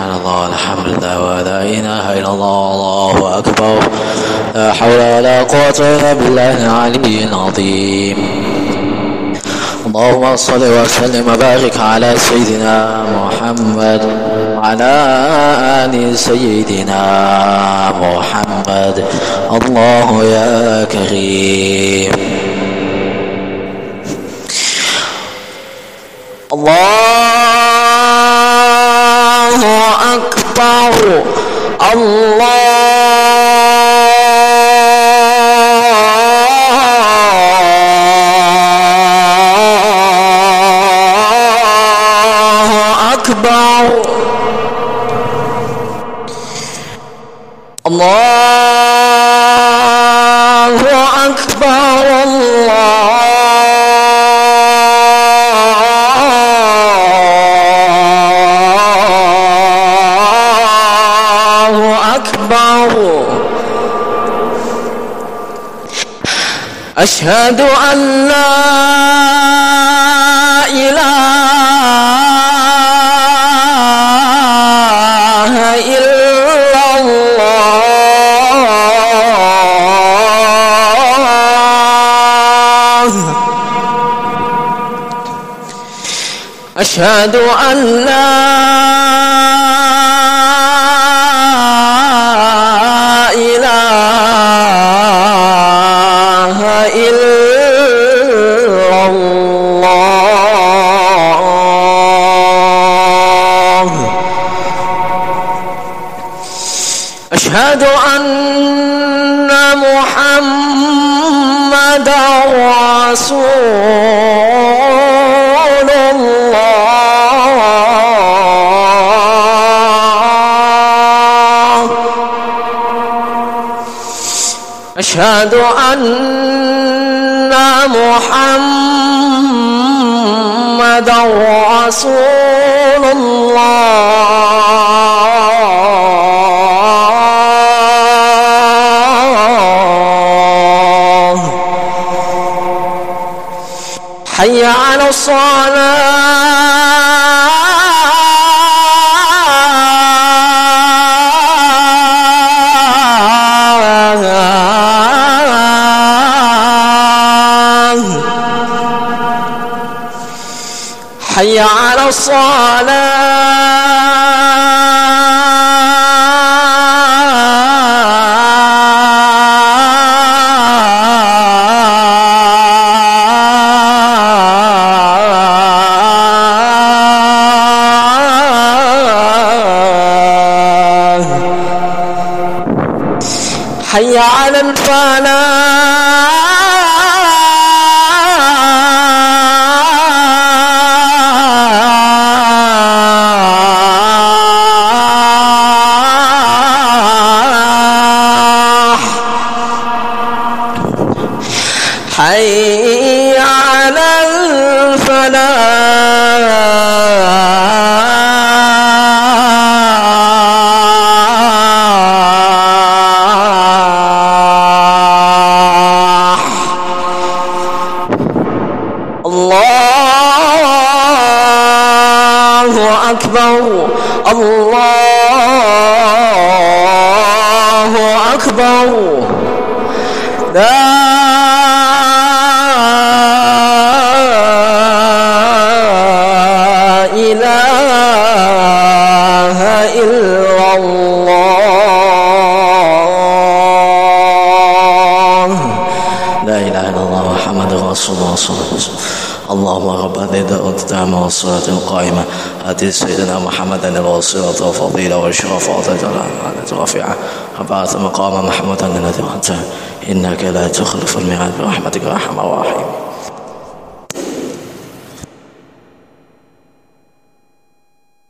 سبحان الله الحمد لله ولا إله إلا الله الله أكبر لا حول ولا قوة إلا بالله العلي العظيم. اللهم صل وسلم وبارك على سيدنا محمد وعلى آل سيدنا محمد. الله يا كريم. الله أكبر. الله أكبر. الله أكبر. الله أكبر. أشهد أن لا إله إلا الله. أشهد أن لا إله إلا الله. أشهد أن محمدا رسول الله. أشهد أن محمدا رسول الله. حي على حي على الصلاة. حي على الفلاح. حي على الفلاح. الله أكبر. الله أكبر. لا إله إلا الله. لا إله إلا الله محمد رسول الله صلى الله عليه وسلم. اللهم رب هذه الدعوة التامة والصلاة القائمة آت سيدنا محمدا الوسيلة والفضيلة والشرف والدرجة الرفيعة وبعث مقام محمودا الذي وعدته إنك لا تخلف الميعاد برحمتك يا أرحم الراحمين.